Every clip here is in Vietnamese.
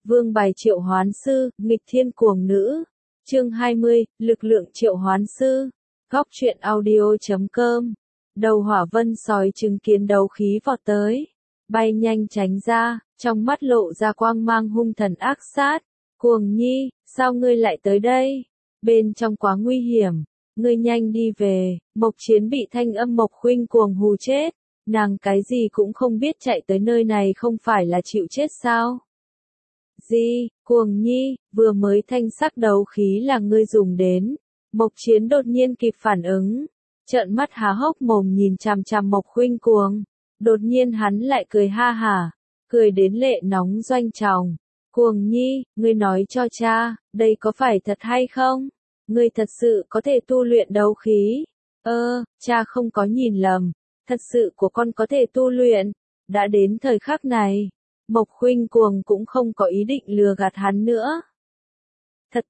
Vương bài triệu hoán sư, nghịch thiên cuồng nữ. Chương 20, lực lượng triệu hoán sư. Góc truyện audio.com. Đầu hỏa vân sói chứng kiến đấu khí vọt tới, bay nhanh tránh ra, trong mắt lộ ra quang mang hung thần ác sát. Cuồng nhi, sao ngươi lại tới đây? Bên trong quá nguy hiểm, ngươi nhanh đi về. Mộc Chiến bị thanh âm Mộc Khuynh cuồng hù chết, nàng cái gì cũng không biết chạy tới nơi này không phải là chịu chết sao? Gì, cuồng nhi, vừa mới thanh sắc đấu khí là ngươi dùng đến. Mộc Chiến đột nhiên kịp phản ứng, trợn mắt há hốc mồm nhìn chằm chằm Mộc Khuynh cuồng. Đột nhiên hắn lại cười ha hả, cười đến lệ nóng doanh tròng. Cuồng nhi, ngươi nói cho cha, đây có phải thật hay không? Ngươi thật sự có thể tu luyện đấu khí? Cha không có nhìn lầm, thật sự của con có thể tu luyện. Đã đến thời khắc này, Mộc Khuynh cuồng cũng không có ý định lừa gạt hắn nữa. Thật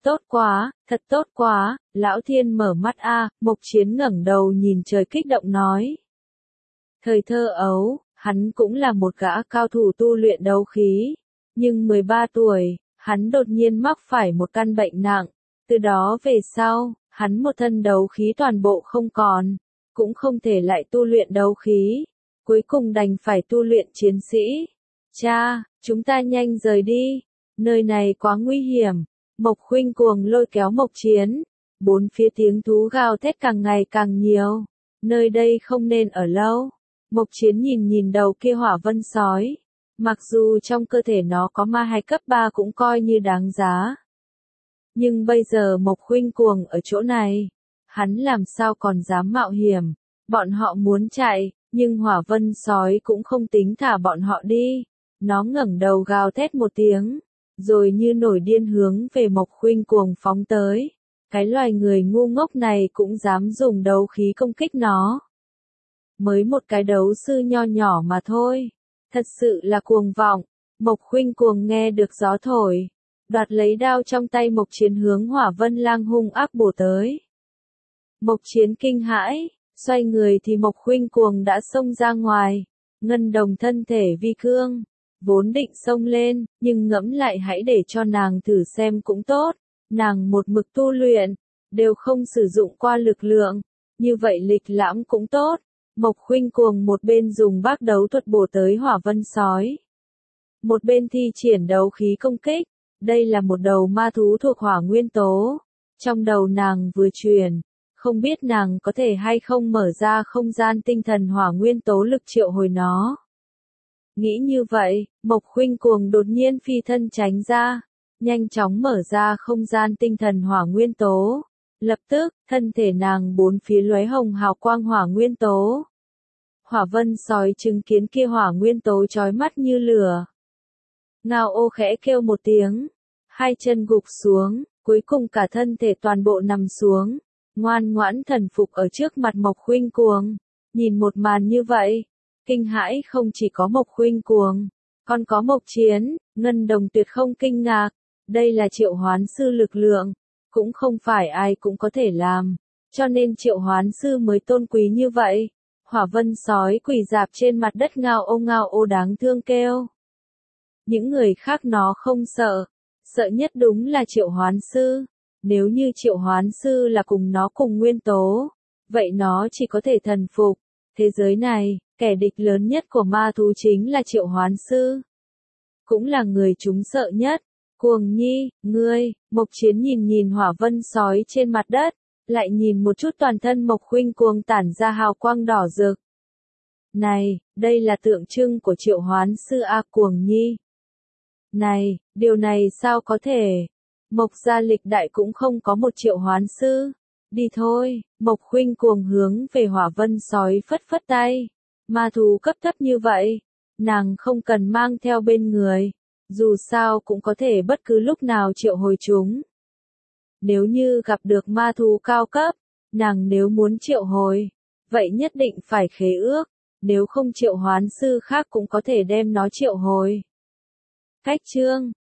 tốt quá, Lão Thiên mở mắt a. Mộc Chiến ngẩng đầu nhìn trời kích động nói. Thời thơ ấu, hắn cũng là một gã cao thủ tu luyện đấu khí, nhưng 13 tuổi, hắn đột nhiên mắc phải một căn bệnh nặng, từ đó về sau, hắn một thân đấu khí toàn bộ không còn, cũng không thể lại tu luyện đấu khí, cuối cùng đành phải tu luyện chiến sĩ. Cha, chúng ta nhanh rời đi, nơi này quá nguy hiểm. Mộc Khuynh cuồng lôi kéo Mộc Chiến, bốn phía tiếng thú gào thét càng ngày càng nhiều, nơi đây không nên ở lâu. Mộc Chiến nhìn đầu kia hỏa vân sói, mặc dù trong cơ thể nó có ma hạch cấp 3 cũng coi như đáng giá. Nhưng bây giờ Mộc Khuynh cuồng ở chỗ này, hắn làm sao còn dám mạo hiểm. Bọn họ muốn chạy, nhưng hỏa vân sói cũng không tính thả bọn họ đi. Nó ngẩng đầu gào thét một tiếng, rồi như nổi điên hướng về Mộc Khuynh cuồng phóng tới. Cái loài người ngu ngốc này cũng dám dùng đấu khí công kích nó. Mới một cái đấu sư nho nhỏ mà thôi, thật sự là cuồng vọng. Mộc Khuynh cuồng nghe được gió thổi, đoạt lấy đao trong tay Mộc Chiến hướng hỏa vân lang hung ác bổ tới. Mộc Chiến kinh hãi, xoay người thì Mộc Khuynh cuồng đã xông ra ngoài, ngân đồng thân thể vi cương, vốn định xông lên, nhưng ngẫm lại hãy để cho nàng thử xem cũng tốt, nàng một mực tu luyện, đều không sử dụng qua lực lượng, như vậy lịch lãm cũng tốt. Mộc Khuynh cuồng một bên dùng bác đấu thuật bổ tới hỏa vân sói, một bên thi triển đấu khí công kích. Đây là một đầu ma thú thuộc hỏa nguyên tố. Trong đầu nàng vừa truyền, không biết nàng có thể hay không mở ra không gian tinh thần hỏa nguyên tố lực triệu hồi nó. Nghĩ như vậy, Mộc Khuynh cuồng đột nhiên phi thân tránh ra, nhanh chóng mở ra không gian tinh thần hỏa nguyên tố. Lập tức, thân thể nàng bốn phía lóe hồng hào quang hỏa nguyên tố. Hỏa vân sói chứng kiến kia hỏa nguyên tố chói mắt như lửa. Ngao ô khẽ kêu một tiếng, hai chân gục xuống, cuối cùng cả thân thể toàn bộ nằm xuống, ngoan ngoãn thần phục ở trước mặt Mộc Khuynh cuồng. Nhìn một màn như vậy, kinh hãi không chỉ có Mộc Khuynh cuồng, còn có Mộc Chiến. Ngân đồng tuyệt không kinh ngạc, đây là triệu hoán sư lực lượng, cũng không phải ai cũng có thể làm, cho nên triệu hoán sư mới tôn quý như vậy. Hỏa vân sói quỳ rạp trên mặt đất ngao ô đáng thương kêu. Những người khác nó không sợ, sợ nhất đúng là triệu hoán sư. Nếu như triệu hoán sư là cùng nó cùng nguyên tố, vậy nó chỉ có thể thần phục. Thế giới này, kẻ địch lớn nhất của ma thú chính là triệu hoán sư, cũng là người chúng sợ nhất. Cuồng nhi, ngươi. Mộc Chiến nhìn hỏa vân sói trên mặt đất, lại nhìn một chút toàn thân Mộc Khuynh cuồng tản ra hào quang đỏ rực. Này, đây là tượng trưng của triệu hoán sư a. Cuồng nhi. Này, điều này sao có thể? Mộc gia lịch đại cũng không có một triệu hoán sư. Đi thôi. Mộc Khuynh cuồng hướng về hỏa vân sói phất phất tay. Ma thú cấp thấp như vậy, nàng không cần mang theo bên người, dù sao cũng có thể bất cứ lúc nào triệu hồi chúng. Nếu như gặp được ma thú cao cấp, nàng nếu muốn triệu hồi, vậy nhất định phải khế ước, nếu không triệu hoán sư khác cũng có thể đem nó triệu hồi. Cách chương